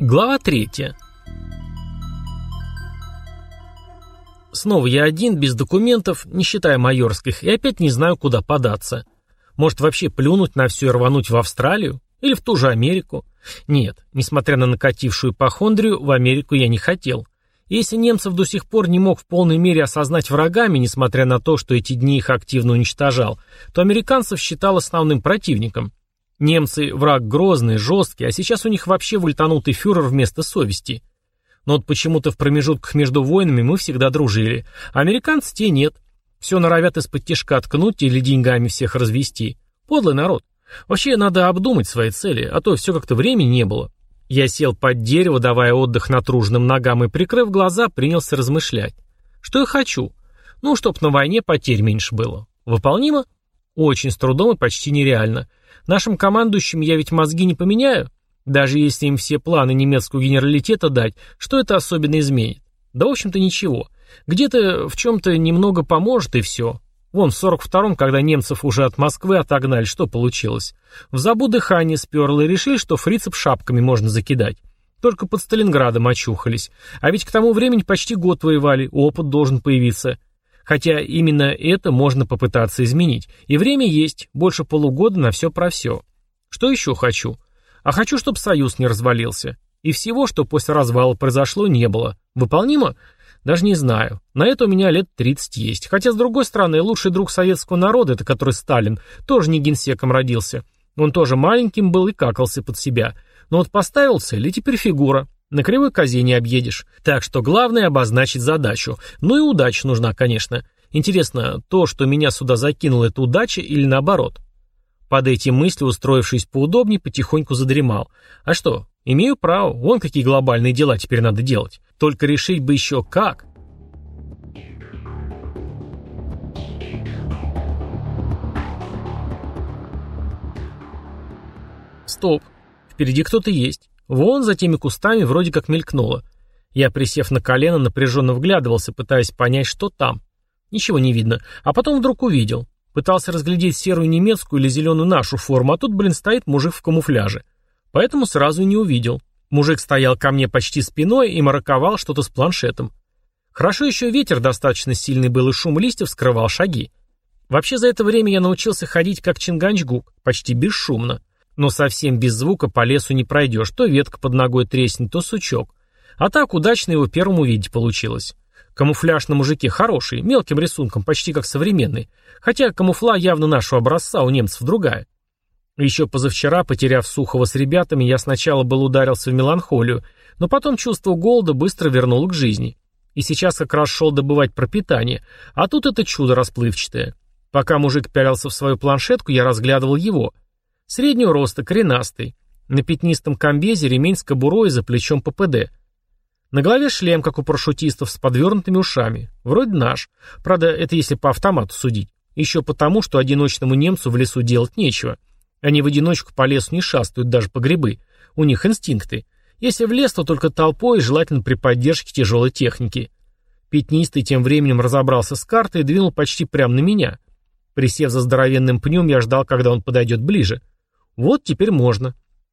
Глава 3. Снова я один, без документов, не считая майорских, и опять не знаю, куда податься. Может, вообще плюнуть на все и рвануть в Австралию? Или в ту же Америку? Нет, несмотря на накатившую ипохондрию, в Америку я не хотел. И если немцев до сих пор не мог в полной мере осознать врагами, несмотря на то, что эти дни их активно уничтожал, то американцев считал основным противником. Немцы – враг грозный, жесткий, а сейчас у них вообще вольтанутый фюрер вместо совести. Но вот почему-то в промежутках между войнами мы всегда дружили, а американцы те нет. Все норовят из-под тишка ткнуть или деньгами всех развести. Подлый народ. Вообще надо обдумать свои цели, а то все как-то времени не было. Я сел под дерево, давая отдых натруженным ногам и, прикрыв глаза, принялся размышлять. Что я хочу? Ну, чтоб на войне потерь меньше было. Выполнимо? Очень с трудом и почти нереально. Нашим командующим я ведь мозги не поменяю. Даже если им все планы немецкого генералитета дать, что это особенно изменит? Да, в общем-то, ничего. Где-то в чем-то немного поможет, и все. Вон, в 42-м, когда немцев уже от Москвы отогнали, что получилось? В Забу дыхание сперло и решили, что фрицев шапками можно закидать. Только под Сталинградом очухались. А ведь к тому времени почти год воевали, опыт должен появиться. Хотя именно это можно попытаться изменить. И время есть, больше полугода на все про все. Что еще хочу? А хочу, чтобы Союз не развалился. И всего, что после развала произошло, не было. Выполнимо? Даже не знаю. На это у меня лет 30 есть. Хотя, с другой стороны, лучший друг советского народа, это который Сталин, тоже не генсеком родился. Он тоже маленьким был и какался под себя. Но вот поставил цель, и теперь фигура. На кривой козе не объедешь. Так что главное обозначить задачу. Ну и удача нужна, конечно. Интересно, то, что меня сюда закинуло, это удача или наоборот? Под эти мысли, устроившись поудобнее, потихоньку задремал. А что, имею право, вон какие глобальные дела теперь надо делать. Только решить бы еще как. Стоп, впереди кто-то есть. Вон за теми кустами вроде как мелькнуло. Я, присев на колено, напряженно вглядывался, пытаясь понять, что там. Ничего не видно. А потом вдруг увидел. Пытался разглядеть серую немецкую или зеленую нашу форму, а тут, стоит мужик в камуфляже. Поэтому сразу и не увидел. Мужик стоял ко мне почти спиной и мараковал что-то с планшетом. Хорошо еще ветер достаточно сильный был, и шум листьев скрывал шаги. Вообще за это время я научился ходить как Чингачгук, почти бесшумно. Но совсем без звука по лесу не пройдешь, то ветка под ногой треснет, то сучок. А так удачно его первым увидеть получилось. Камуфляж на мужике хороший, мелким рисунком, почти как современный. Хотя камуфла явно нашего образца, у немцев другая. Еще позавчера, потеряв Сухова с ребятами, я сначала был ударился в меланхолию, но потом чувство голода быстро вернуло к жизни. И сейчас как раз шел добывать пропитание, а тут это чудо расплывчатое. Пока мужик пялился в свою планшетку, я разглядывал его. Среднего роста, коренастый. На пятнистом комбезе ремень с кобурой и за плечом ППД. На голове шлем, как у парашютистов, с подвернутыми ушами. Вроде наш. Правда, это если по автомату судить. Еще потому, что одиночному немцу в лесу делать нечего. Они в одиночку по лесу не шастают, даже по грибы. У них инстинкты. Если в лес, то только толпой и желательно при поддержке тяжелой техники. Пятнистый тем временем разобрался с картой и двинул почти прямо на меня. Присев за здоровенным пнем, я ждал, когда он подойдет ближе. Вот теперь можно.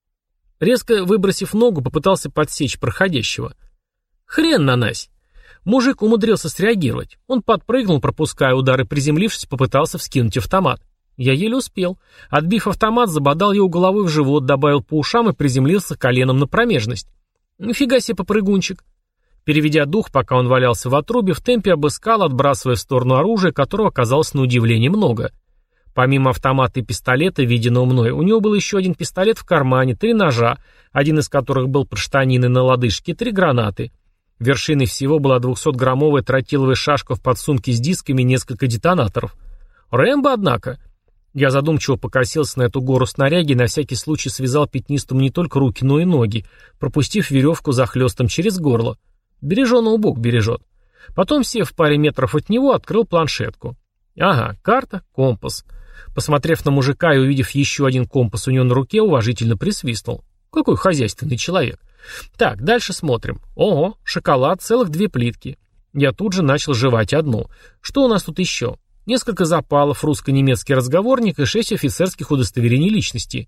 Резко выбросив ногу, попытался подсечь проходящего. Хрен нанась. Мужик умудрился среагировать. Он подпрыгнул, пропуская удары, приземлившись, попытался вскинуть автомат. Я еле успел. Отбив автомат, забодал его головой в живот, добавил по ушам и приземлился коленом на промежность. Нифига себе попрыгунчик. Переведя дух, пока он валялся в отрубе, в темпе обыскал, отбрасывая в сторону оружия, которого оказалось на удивление много. Помимо автомата и пистолета, виденного мной, у него был еще один пистолет в кармане, 3 ножа, один из которых был под штаниной на лодыжке, 3 гранаты. Вершиной всего была 200-граммовая тротиловая шашка в подсумке с дисками и несколько детонаторов. Рэмбо, однако. Я задумчиво покосился на эту гору снаряги и на всякий случай связал пятнистому не только руки, но и ноги, пропустив веревку захлестом через горло. Береженого Бог бережет. Потом, сев в паре метров от него, открыл планшетку. Ага, карта, компас. Посмотрев на мужика и увидев еще один компас у него на руке, уважительно присвистнул. Какой хозяйственный человек. Так, дальше смотрим. Ого, шоколад, целых 2 плитки. Я тут же начал жевать одну. Что у нас тут еще? Несколько запалов, русско-немецкий разговорник и 6 офицерских удостоверений личности.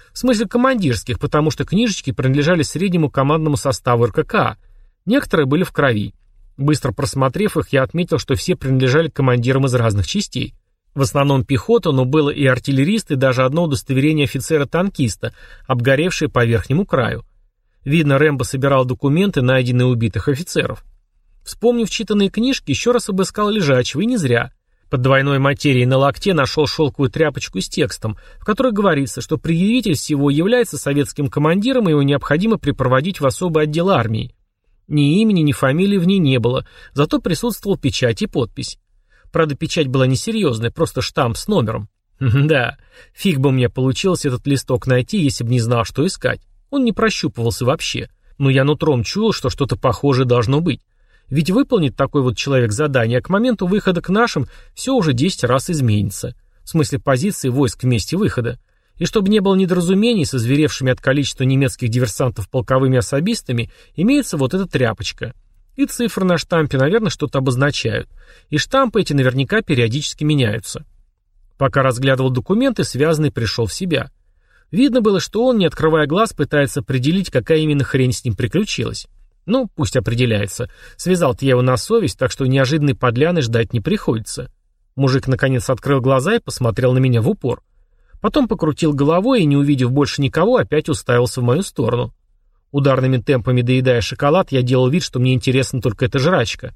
В смысле командирских, потому что книжечки принадлежали среднему командному составу РККА. Некоторые были в крови. Быстро просмотрев их, я отметил, что все принадлежали командирам из разных частей. В основном пехота, но было и артиллерист, и даже одно удостоверение офицера-танкиста, обгоревшее по верхнему краю. Видно, Рэмбо собирал документы, найденные убитых офицеров. Вспомнив читанные книжки, еще раз обыскал лежачего, и не зря. Под двойной материей на локте нашел шелковую тряпочку с текстом, в которой говорится, что предъявитель всего является советским командиром, и его необходимо припроводить в особый отдел армии. Ни имени, ни фамилии в ней не было, зато присутствовал печать и подпись. Правда, печать была несерьезная, просто штамп с номером. Да, фиг бы мне получилось этот листок найти, если бы не знал, что искать. Он не прощупывался вообще. Но я нутром чуял, что что-то похожее должно быть. Ведь выполнит такой вот человек задание, а к моменту выхода к нашим все уже 10 раз изменится. В смысле позиции войск в месте выхода. И чтобы не было недоразумений с озверевшими от количества немецких диверсантов полковыми особистами, имеется вот эта тряпочка. И цифры на штампе, наверное, что-то обозначают. И штампы эти наверняка периодически меняются. Пока разглядывал документы, связанный пришел в себя. Видно было, что он, не открывая глаз, пытается определить, какая именно хрень с ним приключилась. Ну, пусть определяется. Связал-то я его на совесть, так что неожиданной подляны ждать не приходится. Мужик наконец открыл глаза и посмотрел на меня в упор. Потом покрутил головой и, не увидев больше никого, опять уставился в мою сторону. Ударными темпами доедая шоколад, я делал вид, что мне интересна только эта жрачка.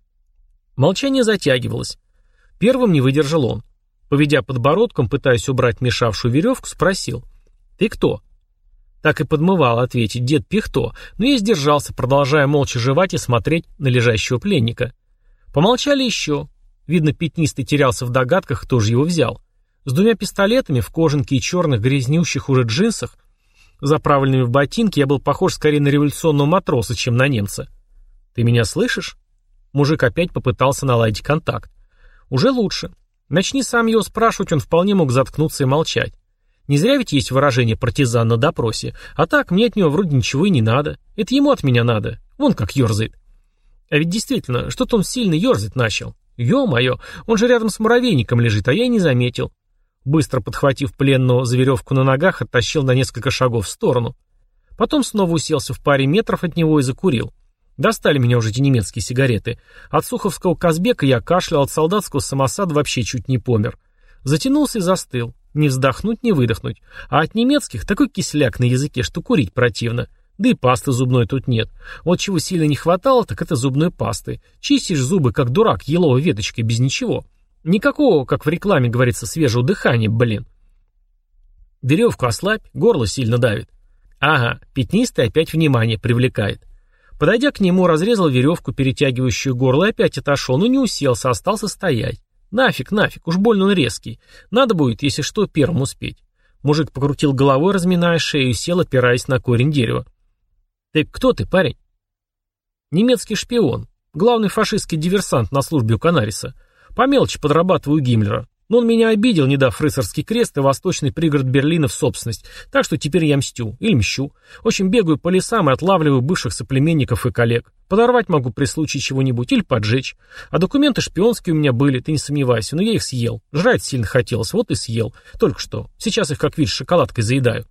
Молчание затягивалось. Первым не выдержал он. Поведя подбородком, пытаясь убрать мешавшую веревку, спросил: «Ты кто?» Так и подмывал ответить: «Дед Пихто», но я сдержался, продолжая молча жевать и смотреть на лежащего пленника. Помолчали еще. Видно, пятнистый терялся в догадках, кто же его взял. С двумя пистолетами в кожанке и черных грязнющих уже джинсах, заправленными в ботинки, я был похож скорее на революционного матроса, чем на немца. «Ты меня слышишь?» Мужик опять попытался наладить контакт. «Уже лучше. Начни сам его спрашивать, он вполне мог заткнуться и молчать. Не зря ведь есть выражение «партизан» на допросе. А так, мне от него вроде ничего и не надо. Это ему от меня надо. Вон как ерзает». А ведь действительно, что-то он сильно ерзать начал. Ё-моё, он же рядом с муравейником лежит, а я и не заметил. Быстро подхватив пленного за веревку на ногах, оттащил на несколько шагов в сторону. Потом снова уселся в паре метров от него и закурил. Достали меня уже эти немецкие сигареты. От суховского Казбека я кашлял, от солдатского самосада вообще чуть не помер. Затянулся и застыл. Не вздохнуть, не выдохнуть. А от немецких такой кисляк на языке, что курить противно. Да и пасты зубной тут нет. Вот чего сильно не хватало, так это зубной пасты. Чистишь зубы, как дурак, еловой веточкой, без ничего. Никакого, как в рекламе говорится, свежего дыхания, блин. Веревку ослабь, горло сильно давит. Ага, пятнистый опять внимание привлекает. Подойдя к нему, разрезал веревку, перетягивающую горло, и опять отошел, но не уселся, остался стоять. Нафиг, уж больно он резкий. Надо будет, если что, первым успеть. Мужик покрутил головой, разминая шею, и сел, опираясь на корень дерева. «Ты кто ты, парень?» «Немецкий шпион. Главный фашистский диверсант на службе у Канариса. По мелочи подрабатываю Гиммлера. Но он меня обидел, не дав рыцарский крест и восточный пригород Берлина в собственность. Так что теперь я мстю. Или мщу. В общем, бегаю по лесам и отлавливаю бывших соплеменников и коллег. Подорвать могу при случае чего-нибудь или поджечь. А документы шпионские у меня были, ты не сомневайся, но я их съел. Жрать сильно хотелось, вот и съел. Только что. Сейчас их, как видишь, шоколадкой заедаю».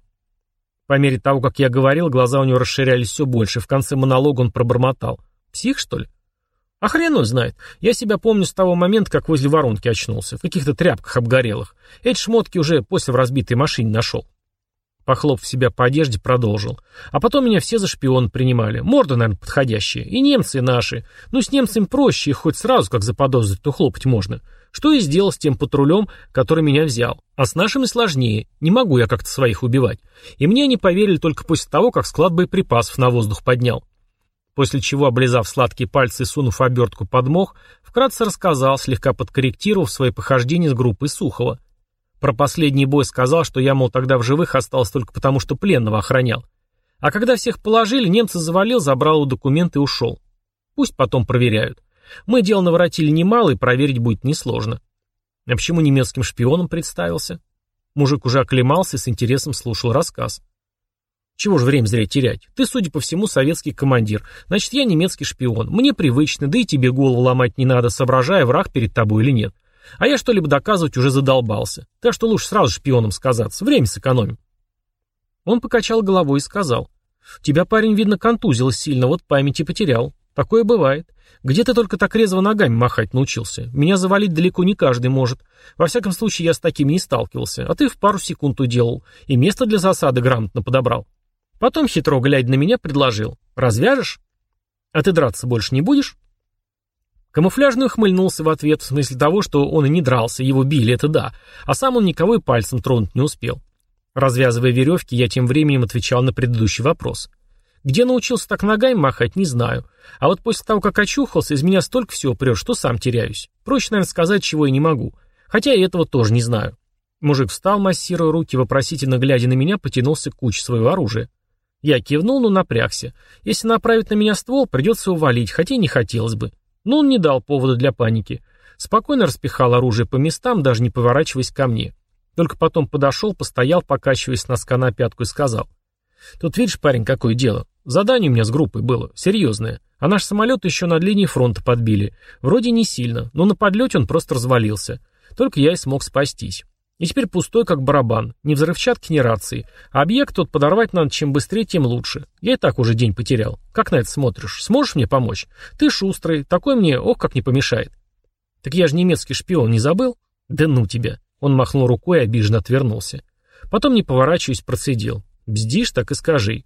По мере того, как я говорил, глаза у него расширялись все больше. В конце монолога он пробормотал: «Псих, что ли?» «А хрен его знает. Я себя помню с того момента, как возле воронки очнулся, в каких-то тряпках обгорелых. Эти шмотки уже после в разбитой машине нашел». Похлопав себя по одежде, продолжил. «А потом меня все за шпиона принимали. Морда, наверное, подходящая. И немцы наши. Ну, с немцами проще, их хоть сразу как заподозрить, то хлопать можно. Что и сделал с тем патрулем, который меня взял. А с нашими сложнее. Не могу я как-то своих убивать. И мне они поверили только после того, как склад боеприпасов на воздух поднял». После чего, облизав сладкие пальцы и сунув обертку под мох, вкратце рассказал, слегка подкорректировав свои похождения с группой Сухова. Про последний бой сказал, что я, мол, тогда в живых остался только потому, что пленного охранял. А когда всех положили, немца завалил, забрал его документы и ушел. Пусть потом проверяют. Мы дело наворотили немало, и проверить будет несложно. А почему немецким шпионом представился? Мужик уже оклемался и с интересом слушал рассказ. «Чего же время зря терять? Ты, судя по всему, советский командир. Значит, я немецкий шпион. Мне привычно, да и тебе голову ломать не надо, соображая, враг перед тобой или нет. А я что-либо доказывать уже задолбался. Так что лучше сразу шпионом сказаться. Время сэкономим». Он покачал головой и сказал: «Тебя, парень, видно, контузило сильно, вот памяти потерял. Такое бывает. Где ты только так резво ногами махать научился? Меня завалить далеко не каждый может. Во всяком случае, я с такими не сталкивался. А ты в пару секунд уделал. И место для засады грамотно подобрал». Потом, хитро глядя на меня, предложил: «Развяжешь? А ты драться больше не будешь?» Камуфляжный ухмыльнулся в ответ, в смысле того, что он и не дрался, его били, это да, а сам он никого и пальцем тронуть не успел. Развязывая веревки, я тем временем отвечал на предыдущий вопрос. Где научился так ногами махать, не знаю. А вот после того, как очухался, из меня столько всего прет, что сам теряюсь. Проще, наверное, сказать, чего я не могу. Хотя и этого тоже не знаю. Мужик встал, массируя руки, вопросительно глядя на меня, потянулся к куче своего оружия. Я кивнул, но напрягся. Если направить на меня ствол, придется увалить, хотя и не хотелось бы. Но он не дал повода для паники. Спокойно распихал оружие по местам, даже не поворачиваясь ко мне. Только потом подошел, постоял, покачиваясь с носка на пятку, и сказал: «Тут видишь, парень, какое дело. Задание у меня с группой было, серьезное. А наш самолет еще над линией фронта подбили. Вроде не сильно, но на подлете он просто развалился. Только я и смог спастись. И теперь пустой, как барабан. Ни взрывчатки, ни рации. А объект тот подорвать надо чем быстрее, тем лучше. Я и так уже день потерял. Как на это смотришь? Сможешь мне помочь? Ты шустрый, такой мне, ох, как не помешает». «Так я же немецкий шпион, не забыл?» «Да ну тебя». Он махнул рукой и обиженно отвернулся. Потом, не поворачиваясь, процедил: «Бздишь, так и скажи».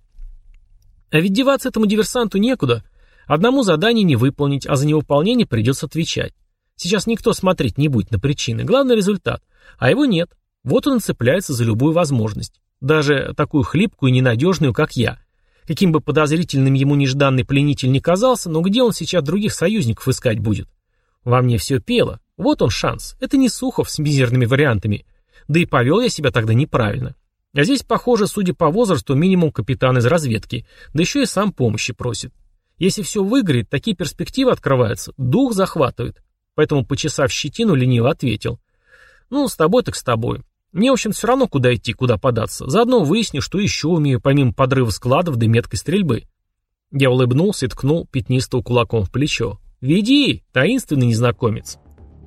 А ведь деваться этому диверсанту некуда. Одному задание не выполнить, а за невыполнение придется отвечать. Сейчас никто смотреть не будет на причины. Главный результат. А его нет. Вот он и цепляется за любую возможность. Даже такую хлипкую и ненадежную, как я. Каким бы подозрительным ему нежданный пленитель не казался, но где он сейчас других союзников искать будет? Во мне все пело. Вот он шанс. Это не Сухов с мизерными вариантами. Да и повел я себя тогда неправильно. А здесь, похоже, судя по возрасту, минимум капитан из разведки. Да еще и сам помощи просит. Если все выгорит, такие перспективы открываются. Дух захватывает. Поэтому, почесав щетину, лениво ответил: «Ну, с тобой так с тобой. Мне, в общем, все равно, куда идти, куда податься. Заодно выясню, что еще умею, помимо подрыва складов да меткой стрельбы». Я улыбнулся и ткнул пятнистого кулаком в плечо. «Веди, таинственный незнакомец».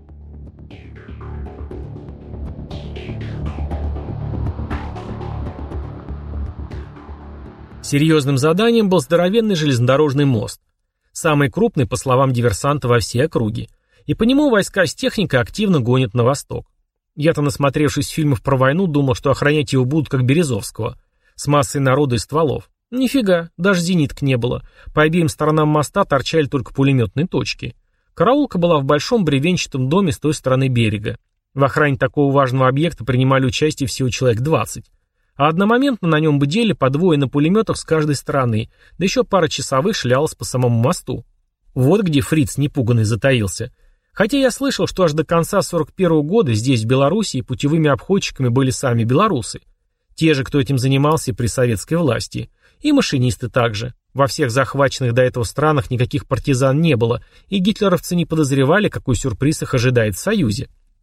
Серьезным заданием был здоровенный железнодорожный мост. Самый крупный, по словам диверсанта, во всей округе. И по нему войска с техникой активно гонят на восток. Я-то, насмотревшись фильмов про войну, думал, что охранять его будут как Березовского. С массой народа и стволов. Нифига, даже зениток не было. По обеим сторонам моста торчали только пулеметные точки. Караулка была в большом бревенчатом доме с той стороны берега. В охране такого важного объекта принимали участие всего человек 20. А одномоментно на нем бдели по двое на пулеметах с каждой стороны, да еще пара часовых шлялась по самому мосту. Вот где фриц непуганный затаился. Хотя я слышал, что аж до конца 41-го года здесь, в Белоруссии, путевыми обходчиками были сами белорусы. Те же, кто этим занимался при советской власти. И машинисты также. Во всех захваченных до этого странах никаких партизан не было, и гитлеровцы не подозревали, какой сюрприз их ожидает в Союзе.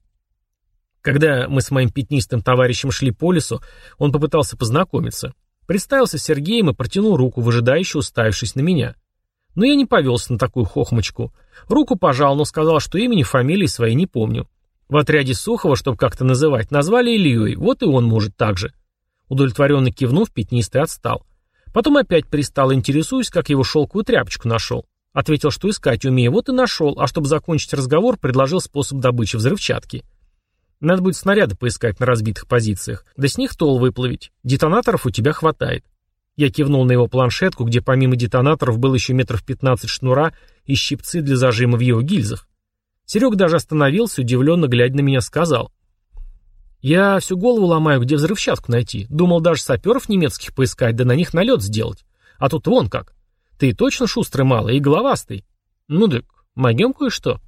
Когда мы с моим пятнистым товарищем шли по лесу, он попытался познакомиться. Представился Сергеем и протянул руку, выжидающе уставившись на меня. Но я не повелся на такую хохмочку. Руку пожал, но сказал, что имени, фамилии своей не помню. В отряде Сухова, чтобы как-то называть, назвали Ильей, вот и он может так же. Удовлетворенно кивнув, пятнистый отстал. Потом опять пристал, интересуясь, как его шелковую тряпочку нашел. Ответил, что искать умею, вот и нашел, а чтобы закончить разговор, предложил способ добычи взрывчатки. Надо будет снаряды поискать на разбитых позициях, да с них тол выплавить. Детонаторов у тебя хватает. Я кивнул на его планшетку, где помимо детонаторов было еще 15 метров шнура и щипцы для зажима в его гильзах. Серега даже остановился, удивленно глядя на меня, сказал: «Я всю голову ломаю, где взрывчатку найти. Думал даже саперов немецких поискать, да на них налет сделать. А тут вон как. Ты точно шустрый малый и головастый? Ну так, могем кое-что».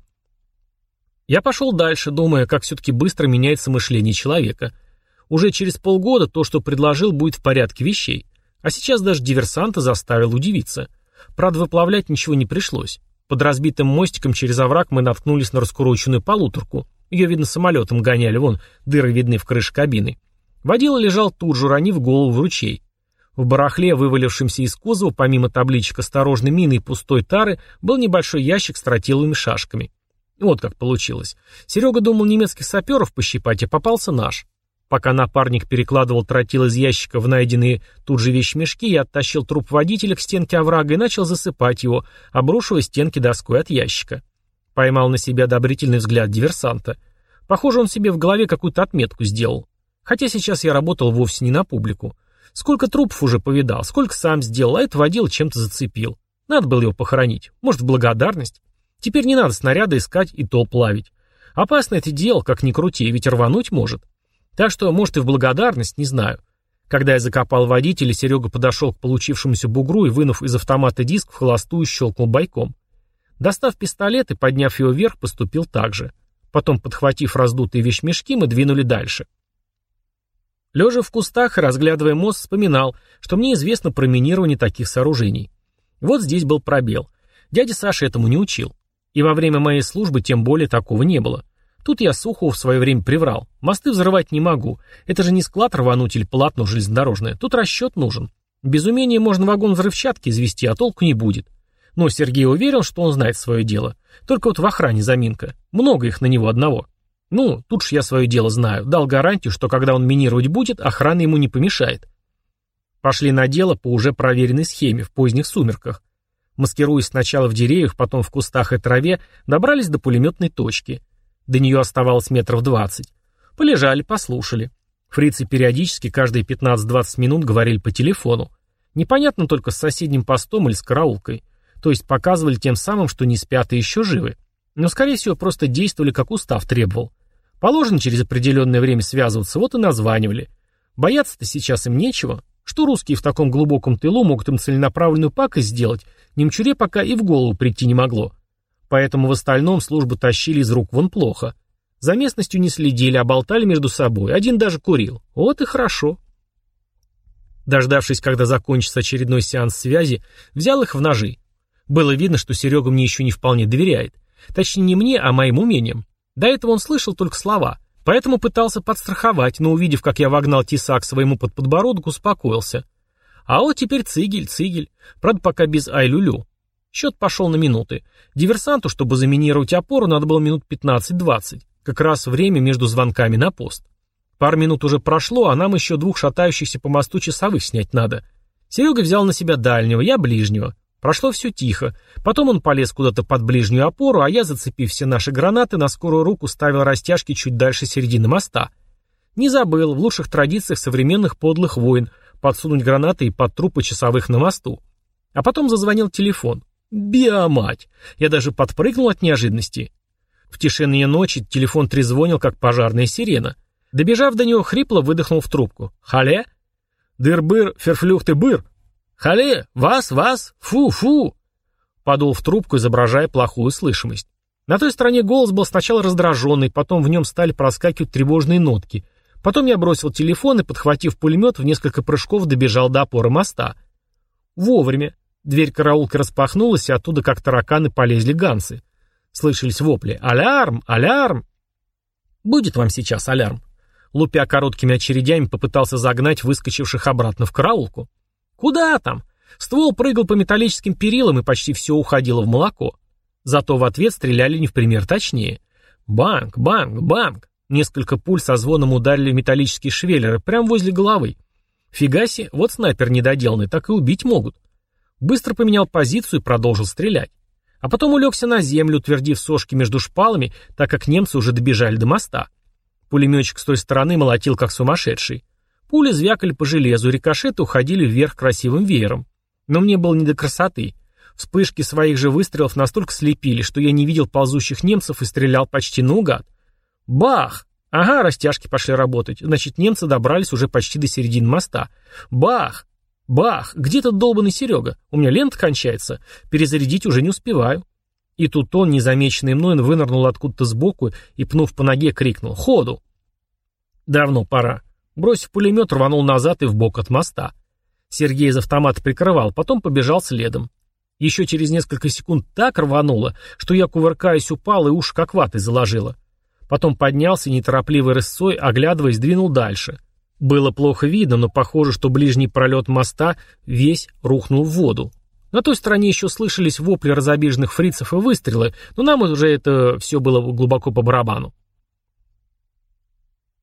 Я пошел дальше, думая, как все-таки быстро меняется мышление человека. Уже через полгода то, что предложил, будет в порядке вещей. А сейчас даже диверсанта заставил удивиться. Правда, выплавлять ничего не пришлось. Под разбитым мостиком через овраг мы наткнулись на раскуроченную полуторку. Ее, видно, самолетом гоняли, вон, дыры видны в крыше кабины. Водила лежал тут же, уронив голову в ручей. В барахле, вывалившемся из кузова, помимо табличек «Осторожной мины» и пустой тары, был небольшой ящик с тротиловыми шашками. Вот как получилось. Серега думал немецких саперов пощипать, а попался наш. Пока напарник перекладывал тротил из ящика в найденные тут же вещмешки, я оттащил труп водителя к стенке оврага и начал засыпать его, обрушивая стенки доской от ящика. Поймал на себя одобрительный взгляд диверсанта. Похоже, он себе в голове какую-то отметку сделал. Хотя сейчас я работал вовсе не на публику. Сколько трупов уже повидал, сколько сам сделал, а это водила чем-то зацепил. Надо было его похоронить. Может, в благодарность? Теперь не надо снаряды искать и толп ловить. Опасно это дело, как ни крути, ведь рвануть может. Так что, может, и в благодарность, не знаю. Когда я закопал водителя, Серега подошел к получившемуся бугру и, вынув из автомата диск, в холостую щелкнул бойком. Достав пистолет и подняв его вверх, поступил так же. Потом, подхватив раздутые вещмешки, мы двинули дальше. Лежа в кустах и разглядывая мост, вспоминал, что мне известно про минирование таких сооружений. Вот здесь был пробел. Дядя Саша этому не учил. И во время моей службы тем более такого не было. Тут я Сухову в свое время приврал. Мосты взрывать не могу. Это же не склад рвануть или полотно железнодорожное. Тут расчет нужен. Без умения можно вагон взрывчатки извести, а толку не будет. Но Сергей уверен, что он знает свое дело. Только вот в охране заминка. Много их на него одного. Ну, тут ж я свое дело знаю. Дал гарантию, что когда он минировать будет, охрана ему не помешает. Пошли на дело по уже проверенной схеме в поздних сумерках. Маскируясь сначала в деревьях, потом в кустах и траве, добрались до пулеметной точки. До нее оставалось метров 20. Полежали, послушали. Фрицы периодически каждые 15-20 минут говорили по телефону. Непонятно только с соседним постом или с караулкой. То есть показывали тем самым, что не спят и еще живы. Но, скорее всего, просто действовали, как устав требовал. Положено через определенное время связываться, вот и названивали. Бояться-то сейчас им нечего. Что русские в таком глубоком тылу могут им целенаправленную пакость сделать, немчуре пока и в голову прийти не могло. Поэтому в остальном службу тащили из рук вон плохо. За местностью не следили, а болтали между собой. Один даже курил. Вот и хорошо. Дождавшись, когда закончится очередной сеанс связи, взял их в ножи. Было видно, что Серега мне еще не вполне доверяет. Точнее, не мне, а моим умениям. До этого он слышал только слова. Поэтому пытался подстраховать, но увидев, как я вогнал тесак своему под подбородок, успокоился. А вот теперь цигель. Правда, пока без ай-лю-лю. Счет пошел на минуты. Диверсанту, чтобы заминировать опору, надо было минут 15-20. Как раз время между звонками на пост. Пару минут уже прошло, а нам еще 2 шатающихся по мосту часовых снять надо. Серега взял на себя дальнего, я ближнего. Прошло все тихо. Потом он полез куда-то под ближнюю опору, а я, зацепив все наши гранаты, на скорую руку ставил растяжки чуть дальше середины моста. Не забыл, в лучших традициях современных подлых войн, подсунуть гранаты и под трупы часовых на мосту. А потом зазвонил телефон. Биомать! Я даже подпрыгнул от неожиданности. В тишине ночи телефон трезвонил, как пожарная сирена. Добежав до него, хрипло выдохнул в трубку. «Хале? Дыр-быр, ферфлюхты-быр! Хале! Вас! Фу-фу!» Подул в трубку, изображая плохую слышимость. На той стороне голос был сначала раздраженный, потом в нем стали проскакивать тревожные нотки. Потом я бросил телефон и, подхватив пулемет, в несколько прыжков добежал до опоры моста. Вовремя. Дверь караулки распахнулась, и оттуда, как тараканы, полезли ганцы. Слышались вопли: «Алярм! Алярм!» «Будет вам сейчас алярм!» Лупя короткими очередями, попытался загнать выскочивших обратно в караулку. «Куда там?» Ствол прыгал по металлическим перилам, и почти все уходило в молоко. Зато в ответ стреляли не в пример точнее. Банк, банк, банк. Несколько пуль со звоном ударили в металлические швеллеры прямо возле головы. Фига себе, вот снайпер недоделанный, так и убить могут. Быстро поменял позицию и продолжил стрелять. А потом улегся на землю, утвердив сошки между шпалами, так как немцы уже добежали до моста. Пулеметчик с той стороны молотил как сумасшедший. Пули звякали по железу, рикошеты уходили вверх красивым веером. Но мне было не до красоты. Вспышки своих же выстрелов настолько слепили, что я не видел ползущих немцев и стрелял почти наугад. Бах! Ага, растяжки пошли работать. Значит, немцы добрались уже почти до середины моста. Бах! Бах! Где тот долбанный Серега? У меня лента кончается. Перезарядить уже не успеваю. И тут он, незамеченный мной, вынырнул откуда-то сбоку и, пнув по ноге, крикнул: «Ходу!» Давно пора. Бросив пулемет, рванул назад и вбок от моста. Сергей из автомата прикрывал, потом побежал следом. Еще через несколько секунд так рвануло, что я, кувыркаясь, упал и уши как ватой заложило. Потом поднялся и неторопливой рысцой, оглядываясь, двинул дальше. Было плохо видно, но похоже, что ближний пролет моста весь рухнул в воду. На той стороне еще слышались вопли разобиженных фрицев и выстрелы, но нам уже это все было глубоко по барабану.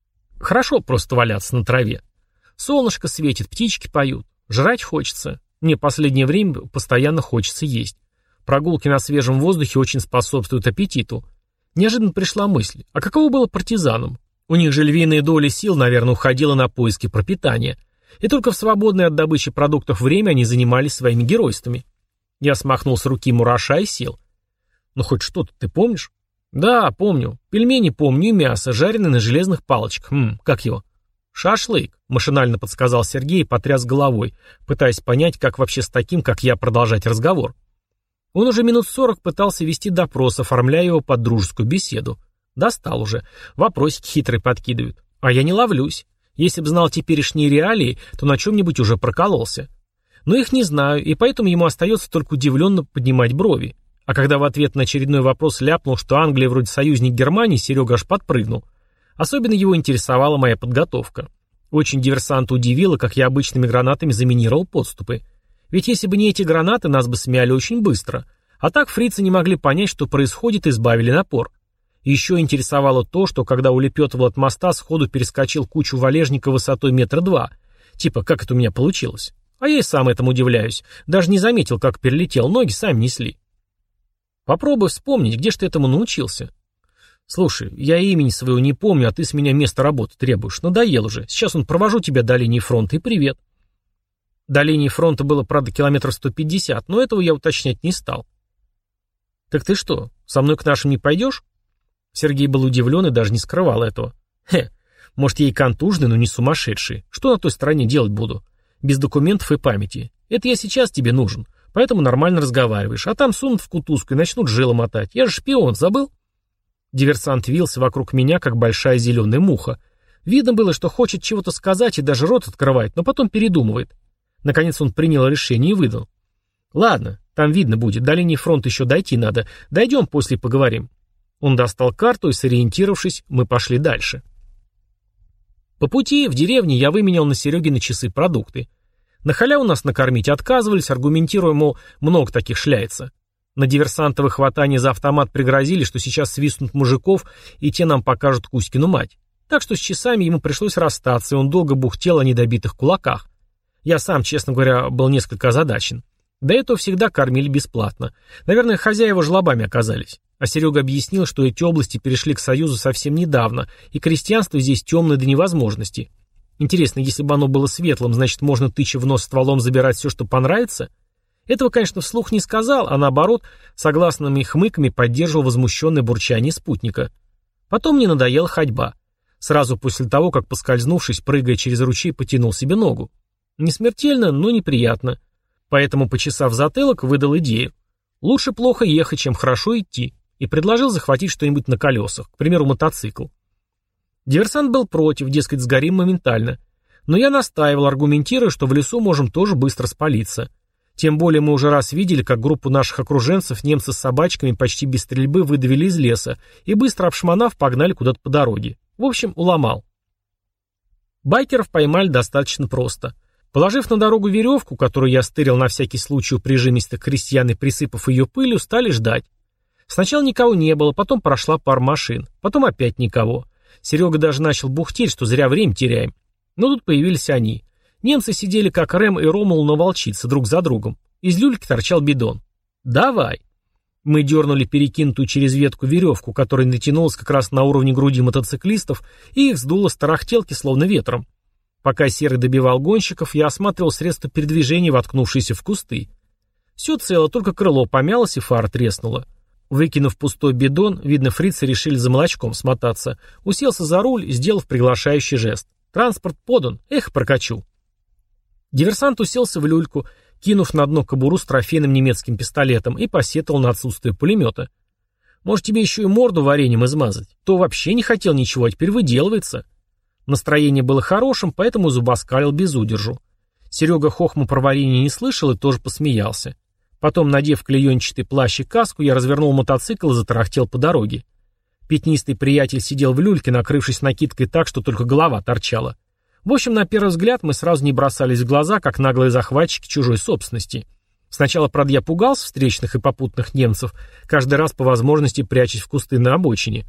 Хорошо просто валяться на траве. Солнышко светит, птички поют. Жрать хочется. Мне последнее время постоянно хочется есть. Прогулки на свежем воздухе очень способствуют аппетиту. Неожиданно пришла мысль, а каково было партизанам? У них же львиная доля сил, наверное, уходила на поиски пропитания. И только в свободное от добычи продуктов время они занимались своими геройствами. Я смахнул с руки мураша и сел. Ну хоть что-то ты помнишь? Да, помню. Пельмени помню и мясо, жареное на железных палочках. Как его? Шашлык, машинально подсказал Сергей и потряс головой, пытаясь понять, как вообще с таким, как я, продолжать разговор. Он уже минут 40 пытался вести допрос, оформляя его под дружескую беседу. Достал уже. Вопросики хитрые подкидывают. А я не ловлюсь. Если б знал теперешние реалии, то на чем-нибудь уже прокололся. Но их не знаю, и поэтому ему остается только удивленно поднимать брови. А когда в ответ на очередной вопрос ляпнул, что Англия вроде союзник Германии, Серега аж подпрыгнул. Особенно его интересовала моя подготовка. Очень диверсанта удивило, как я обычными гранатами заминировал подступы. Ведь если бы не эти гранаты, нас бы смяли очень быстро. А так фрицы не могли понять, что происходит, и сбавили напор. Еще интересовало то, что когда улепетывал от моста, сходу перескочил кучу валежника высотой 1,2 м. Типа, как это у меня получилось? А я и сам этому удивляюсь. Даже не заметил, как перелетел, ноги сами несли. Попробуй вспомнить, где ж ты этому научился. Слушай, я имени своего не помню, а ты с меня место работы требуешь. Надоел уже. Сейчас он провожу тебя до линии фронта и привет. До линии фронта было, правда, километров 150, но этого я уточнять не стал. Так ты что, со мной к нашим не пойдешь? Сергей был удивлен и даже не скрывал этого. Может, я и контужный, но не сумасшедший. Что на той стороне делать буду? Без документов и памяти. Это я сейчас тебе нужен, поэтому нормально разговариваешь. А там сунут в кутузку и начнут жило мотать. Я же шпион, забыл? Диверсант вился вокруг меня, как большая зеленая муха. Видно было, что хочет чего-то сказать и даже рот открывает, но потом передумывает. Наконец он принял решение и выдал. Ладно, там видно будет, до линии фронта еще дойти надо. Дойдем, после поговорим. Он достал карту и, сориентировавшись, мы пошли дальше. По пути в деревне я выменял на Серегины часы продукты. На халяву нас накормить отказывались, аргументируя, мол, много таких шляется. На диверсантовое хватание за автомат пригрозили, что сейчас свистнут мужиков, и те нам покажут Кузькину мать. Так что с часами ему пришлось расстаться, и он долго бухтел о недобитых кулаках. Я сам, честно говоря, был несколько озадачен. До этого всегда кормили бесплатно. Наверное, хозяева жлобами оказались. А Серега объяснил, что эти области перешли к Союзу совсем недавно, и крестьянство здесь темное до невозможности. Интересно, если бы оно было светлым, значит, можно, тыча в нос стволом, забирать все, что понравится? Этого, конечно, вслух не сказал, а наоборот, согласными хмыками поддерживал возмущенное бурчание спутника. Потом мне надоела ходьба. Сразу после того, как, поскользнувшись, прыгая через ручей, потянул себе ногу. Не смертельно, но неприятно. Поэтому, почесав затылок, выдал идею. Лучше плохо ехать, чем хорошо идти. И предложил захватить что-нибудь на колесах, к примеру, мотоцикл. Диверсант был против, дескать, сгорим моментально. Но я настаивал, аргументируя, что в лесу можем тоже быстро спалиться. Тем более мы уже раз видели, как группу наших окруженцев немцы с собачками почти без стрельбы выдавили из леса и, быстро обшмонав, погнали куда-то по дороге. В общем, уломал. Байкеров поймали достаточно просто. Положив на дорогу веревку, которую я стырил на всякий случай у прижимистых крестьян и присыпав ее пылью, стали ждать. Сначала никого не было, потом прошла пара машин, потом опять никого. Серега даже начал бухтеть, что зря время теряем. Но тут появились они. Немцы сидели как Рэм и Ромул на волчице, друг за другом. Из люльки торчал бидон. «Давай!» Мы дернули перекинутую через ветку веревку, которая натянулась как раз на уровне груди мотоциклистов, и их сдуло с тарахтелки, словно ветром. Пока Серый добивал гонщиков, я осматривал средства передвижения, воткнувшиеся в кусты. Все цело, только крыло помялось и фара треснула. Выкинув пустой бидон, видно, фрицы решили за молочком смотаться. Уселся за руль, сделав приглашающий жест. «Транспорт подан, эх, прокачу». Диверсант уселся в люльку, кинув на дно кобуру с трофейным немецким пистолетом, и посетовал на отсутствие пулемета. «Может, тебе еще и морду вареньем измазать? То вообще не хотел ничего, а теперь выделывается». Настроение было хорошим, поэтому зубоскалил без удержу. Серега хохму про варенье не слышал и тоже посмеялся. Потом, надев клеенчатый плащ и каску, я развернул мотоцикл и затарахтел по дороге. Пятнистый приятель сидел в люльке, накрывшись накидкой так, что только голова торчала. В общем, на первый взгляд мы сразу не бросались в глаза, как наглые захватчики чужой собственности. Сначала, правда, я пугался встречных и попутных немцев, каждый раз по возможности прячась в кусты на обочине.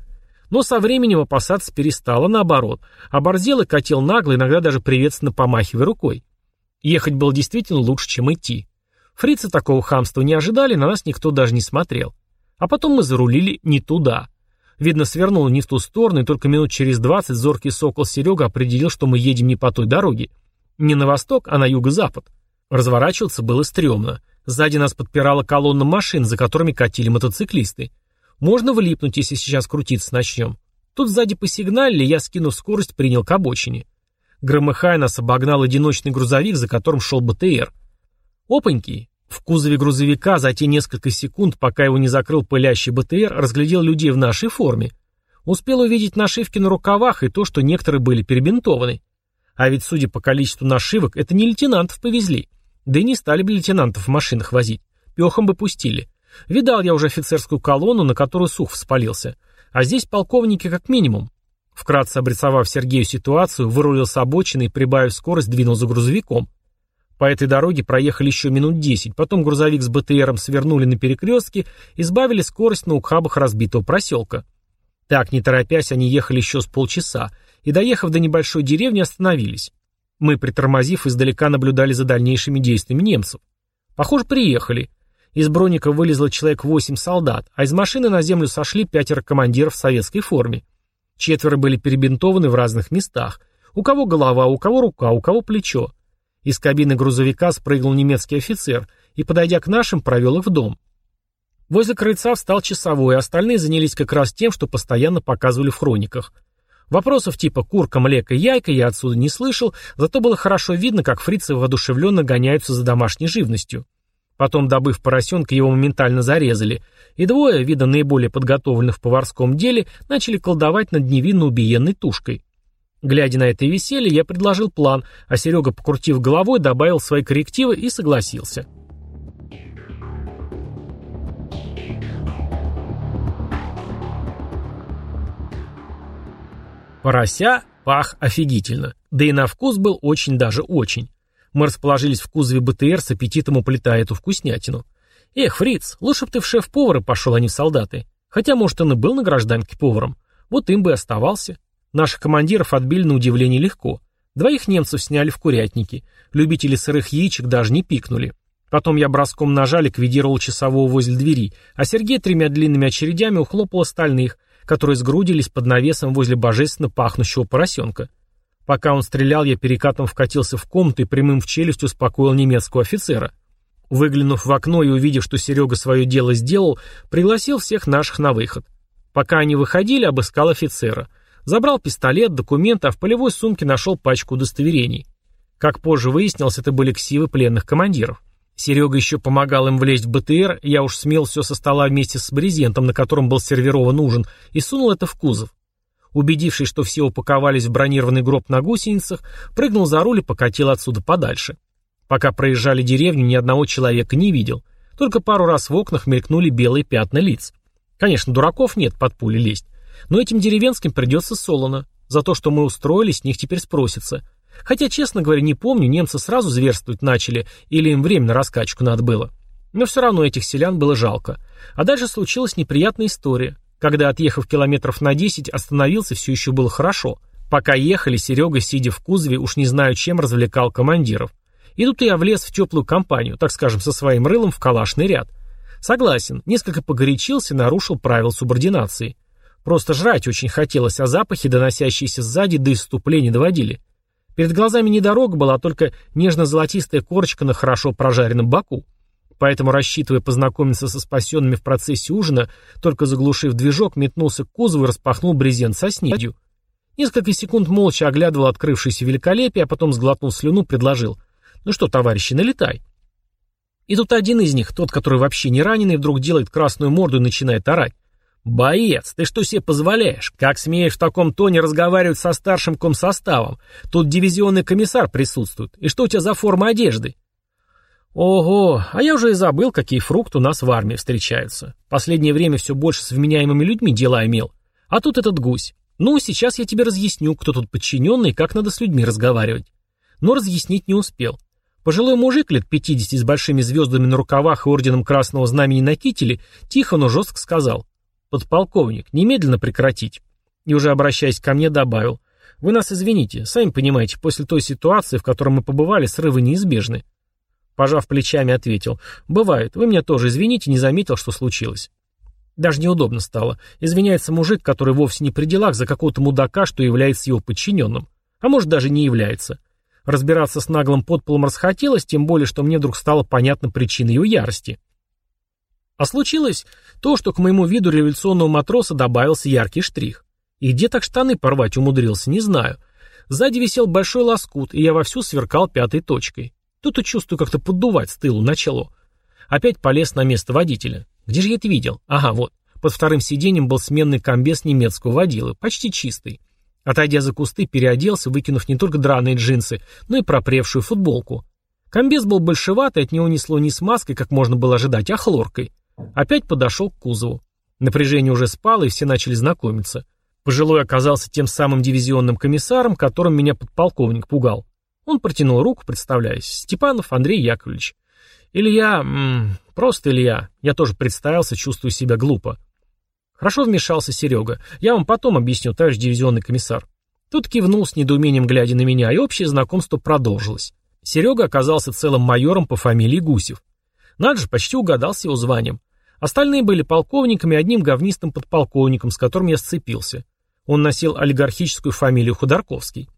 Но со временем опасаться перестала, наоборот. Оборзел и катил нагло, иногда даже приветственно помахивая рукой. Ехать было действительно лучше, чем идти. Фрицы такого хамства не ожидали, на нас никто даже не смотрел. А потом мы зарулили не туда. Видно, свернуло не в ту сторону, и только минут через 20 зоркий сокол Серега определил, что мы едем не по той дороге. Не на восток, а на юго-запад. Разворачиваться было стрёмно. Сзади нас подпирала колонна машин, за которыми катили мотоциклисты. Можно влипнуть, если сейчас крутиться начнем. Тут сзади посигналили, я, скинув скорость, принял к обочине. Громыхая, нас обогнал одиночный грузовик, за которым шел БТР. Опаньки! В кузове грузовика за те несколько секунд, пока его не закрыл пылящий БТР, разглядел людей в нашей форме. Успел увидеть нашивки на рукавах и то, что некоторые были перебинтованы. А ведь, судя по количеству нашивок, это не лейтенантов повезли. Да и не стали бы лейтенантов в машинах возить. Пехом бы пустили. Видал я уже офицерскую колонну, на которую Сухов спалился. А здесь полковники как минимум. Вкратце обрисовав Сергею ситуацию, вырулил с обочины и, прибавив скорость, двинул за грузовиком. По этой дороге проехали еще минут 10, потом грузовик с БТРом свернули на перекрестке и сбавили скорость на ухабах разбитого проселка. Так, не торопясь, они ехали еще с полчаса, и, доехав до небольшой деревни, остановились. Мы, притормозив, издалека наблюдали за дальнейшими действиями немцев. Похоже, приехали. Из броника вылезло человек 8 солдат, а из машины на землю сошли 5 командиров в советской форме. 4 были перебинтованы в разных местах. У кого голова, у кого рука, у кого плечо. Из кабины грузовика спрыгнул немецкий офицер и, подойдя к нашим, провел их в дом. Возле крыльца встал часовой, а остальные занялись как раз тем, что постоянно показывали в хрониках. Вопросов типа «курка, млека, яйка» я отсюда не слышал, зато было хорошо видно, как фрицы воодушевленно гоняются за домашней живностью. Потом, добыв поросенка, его моментально зарезали, и 2, видно наиболее подготовленных в поварском деле, начали колдовать над невинно убиенной тушкой. Глядя на это веселье, я предложил план, а Серега, покрутив головой, добавил свои коррективы и согласился. Порося пах офигительно, да и на вкус был очень даже очень. Мы расположились в кузове БТР, с аппетитом уплетая эту вкуснятину. Эх, фриц, лучше б ты в шеф-повары пошел, а не в солдаты. Хотя, может, он и был на гражданке поваром. Вот им бы и оставался. Наших командиров отбили на удивление легко. 2 немцев сняли в курятнике. Любители сырых яичек даже не пикнули. Потом я броском ножа ликвидировал часового возле двери, а Сергей 3 длинными очередями ухлопал остальных, которые сгрудились под навесом возле божественно пахнущего поросенка. Пока он стрелял, я перекатом вкатился в комнату и прямым в челюсть успокоил немецкого офицера. Выглянув в окно и увидев, что Серега свое дело сделал, пригласил всех наших на выход. Пока они выходили, обыскал офицера. Забрал пистолет, документы, а в полевой сумке нашел пачку удостоверений. Как позже выяснилось, это были ксивы пленных командиров. Серега еще помогал им влезть в БТР, я уж смел все со стола вместе с брезентом, на котором был сервирован ужин, и сунул это в кузов. Убедившись, что все упаковались в бронированный гроб на гусеницах, прыгнул за руль и покатил отсюда подальше. Пока проезжали деревню, ни одного человека не видел. Только пару раз в окнах мелькнули белые пятна лиц. Конечно, дураков нет под пули лезть. Но этим деревенским придется солоно. За то, что мы устроили, с них теперь спросится. Хотя, честно говоря, не помню, немцы сразу зверствовать начали, или им время на раскачку надо было. Но все равно этих селян было жалко. А дальше случилась неприятная история. Когда, отъехав километров на 10, остановился, все еще было хорошо. Пока ехали, Серега, сидя в кузове, уж не знаю чем, развлекал командиров. И тут я влез в теплую компанию, так скажем, со своим рылом в калашный ряд. Согласен, несколько погорячился и нарушил правила субординации. Просто жрать очень хотелось, а запахи, доносящиеся сзади, до исступления доводили. Перед глазами не дорога была, а только нежно-золотистая корочка на хорошо прожаренном боку. Поэтому, рассчитывая познакомиться со спасенными в процессе ужина, только заглушив движок, метнулся к кузову и распахнул брезент со снедью. Несколько секунд молча оглядывал открывшееся великолепие, а потом, сглотнув слюну, предложил: «Ну что, товарищи, налетай». И тут один из них, тот, который вообще не раненый, вдруг делает красную морду и начинает орать: «Боец, ты что себе позволяешь? Как смеешь в таком тоне разговаривать со старшим комсоставом? Тут дивизионный комиссар присутствует. И что у тебя за форма одежды?» Ого, а я уже и забыл, какие фрукты у нас в армии встречаются. Последнее время все больше с вменяемыми людьми дела имел. А тут этот гусь. Ну, сейчас я тебе разъясню, кто тут подчиненный и как надо с людьми разговаривать. Но разъяснить не успел. Пожилой мужик лет 50 с большими звездами на рукавах и орденом Красного Знамени на кителе тихо, но жестко сказал: «Подполковник, немедленно прекратить». И уже обращаясь ко мне, добавил: «Вы нас извините, сами понимаете, после той ситуации, в которой мы побывали, срывы неизбежны». Пожав плечами, ответил: «Бывает, вы меня тоже извините, не заметил, что случилось». Даже неудобно стало. Извиняется мужик, который вовсе не при делах, за какого-то мудака, что является его подчиненным. А может, даже не является. Разбираться с наглым подполом расхотелось, тем более, что мне вдруг стала понятна причина его ярости. А случилось то, что к моему виду революционного матроса добавился яркий штрих. И где так штаны порвать умудрился, не знаю. Сзади висел большой лоскут, и я вовсю сверкал пятой точкой. Тут и чувствую как-то поддувать с тылу начало. Опять полез на место водителя. Где же я это видел? Ага, вот. Под вторым сиденьем был сменный комбез немецкого водилы, почти чистый. Отойдя за кусты, переоделся, выкинув не только драные джинсы, но и пропревшую футболку. Комбез был большеватый, от него несло не смазкой, как можно было ожидать, а хлоркой. Опять подошел к кузову. Напряжение уже спало, и все начали знакомиться. Пожилой оказался тем самым дивизионным комиссаром, которым меня подполковник пугал. Он протянул руку, представляясь: «Степанов Андрей Яковлевич». «Илья... просто Илья». Я тоже представился, чувствую себя глупо. Хорошо вмешался Серега. «Я вам потом объясню, товарищ дивизионный комиссар». Тут кивнул с недоумением, глядя на меня, и общее знакомство продолжилось. Серега оказался целым майором по фамилии Гусев. Надо же, почти угадал с его званием. Остальные были полковниками и одним говнистым подполковником, с которым я сцепился. Он носил олигархическую фамилию Ходорковский.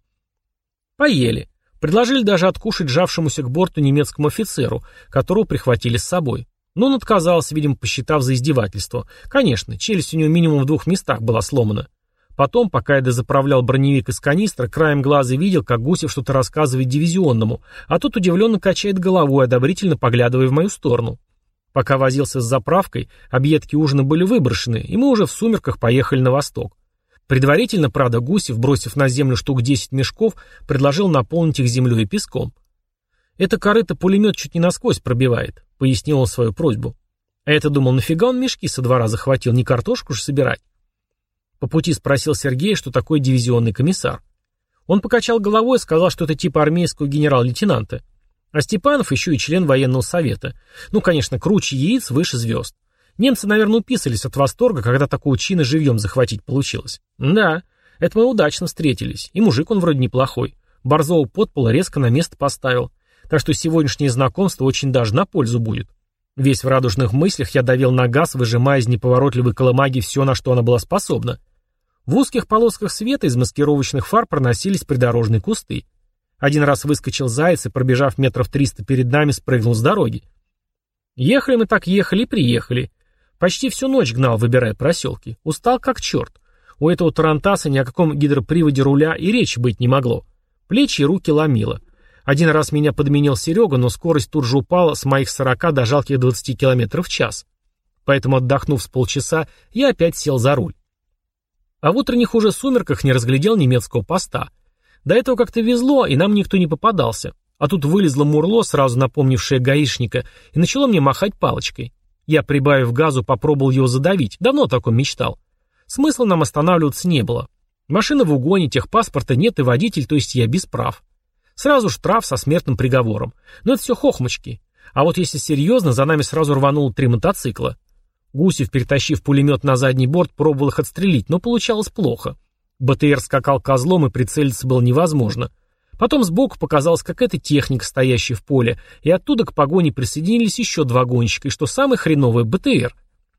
Поели. Предложили даже откушать жавшемуся к борту немецкому офицеру, которого прихватили с собой. Но он отказался, видимо, посчитав за издевательство. Конечно, челюсть у него минимум в 2 местах была сломана. Потом, пока я дозаправлял броневик из канистры, краем глаза видел, как Гусев что-то рассказывает дивизионному, а тот удивленно качает головой, одобрительно поглядывая в мою сторону. Пока возился с заправкой, объедки ужина были выброшены, и мы уже в сумерках поехали на восток. Предварительно, правда, Гусев, бросив на землю штук 10 мешков, предложил наполнить их землей и песком. «Это корыто-пулемет чуть не насквозь пробивает», — пояснил он свою просьбу. А я-то думал, нафига он мешки со двора захватил, не картошку же собирать? По пути спросил Сергея, что такое дивизионный комиссар. Он покачал головой и сказал, что это типа армейского генерал-лейтенанта. А Степанов еще и член военного совета. Ну, конечно, круче яиц, выше звезд. Немцы, наверное, уписались от восторга, когда такого чина живьем захватить получилось. Да, это мы удачно встретились. И мужик он вроде неплохой. Борзого подпола резко на место поставил. Так что сегодняшнее знакомство очень даже на пользу будет. Весь в радужных мыслях я давил на газ, выжимая из неповоротливой колымаги все, на что она была способна. В узких полосках света из маскировочных фар проносились придорожные кусты. Один раз выскочил заяц и, пробежав метров 300 перед нами, спрыгнул с дороги. Ехали мы так ехали и приехали. Почти всю ночь гнал, выбирая проселки. Устал как черт. У этого тарантаса ни о каком гидроприводе руля и речи быть не могло. Плечи и руки ломило. Один раз меня подменил Серега, но скорость тут же упала с моих 40 до жалких 20 км в час. Поэтому, отдохнув с полчаса, я опять сел за руль. А в утренних уже сумерках не разглядел немецкого поста. До этого как-то везло, и нам никто не попадался. А тут вылезло мурло, сразу напомнившее гаишника, и начало мне махать палочкой. Я, прибавив газу, попробовал его задавить. Давно о таком мечтал. Смысла нам останавливаться не было. Машина в угоне, техпаспорта нет, и водитель, то есть я, без прав. Сразу штраф со смертным приговором. Но это все хохмочки. А вот если серьезно, за нами сразу рвануло 3 мотоцикла. Гусев, перетащив пулемет на задний борт, пробовал их отстрелить, но получалось плохо. БТР скакал козлом, и прицелиться было невозможно. Потом сбоку показалась какая-то техника, стоящая в поле, и оттуда к погоне присоединились еще 2 гонщика, и что самое хреновое — БТР.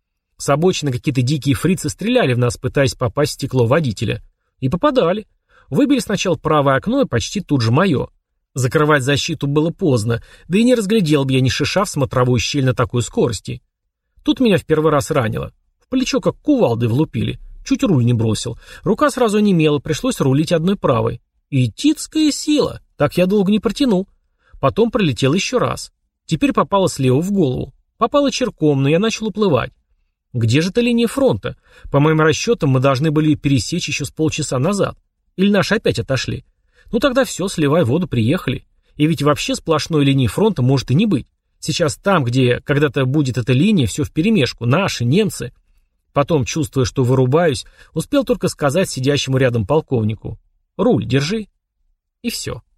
С обочины какие-то дикие фрицы стреляли в нас, пытаясь попасть в стекло водителя. И попадали. Выбили сначала правое окно, и почти тут же мое. Закрывать защиту было поздно, да и не разглядел бы я ни шиша в смотровую щель на такой скорости. Тут меня в первый раз ранило. В плечо как кувалдой влупили. Чуть руль не бросил. Рука сразу онемела, пришлось рулить одной правой. И титская сила. Так я долго не протянул. Потом пролетел еще раз. Теперь попало слева в голову. Попало черком, но я начал уплывать. Где же эта линия фронта? По моим расчетам, мы должны были пересечь еще с полчаса назад. Или наши опять отошли? Ну тогда все, сливай воду, приехали. И ведь вообще сплошной линии фронта может и не быть. Сейчас там, где когда-то будет эта линия, все вперемешку. Наши, немцы. Потом, чувствуя, что вырубаюсь, успел только сказать сидящему рядом полковнику: «Руль держи». И все.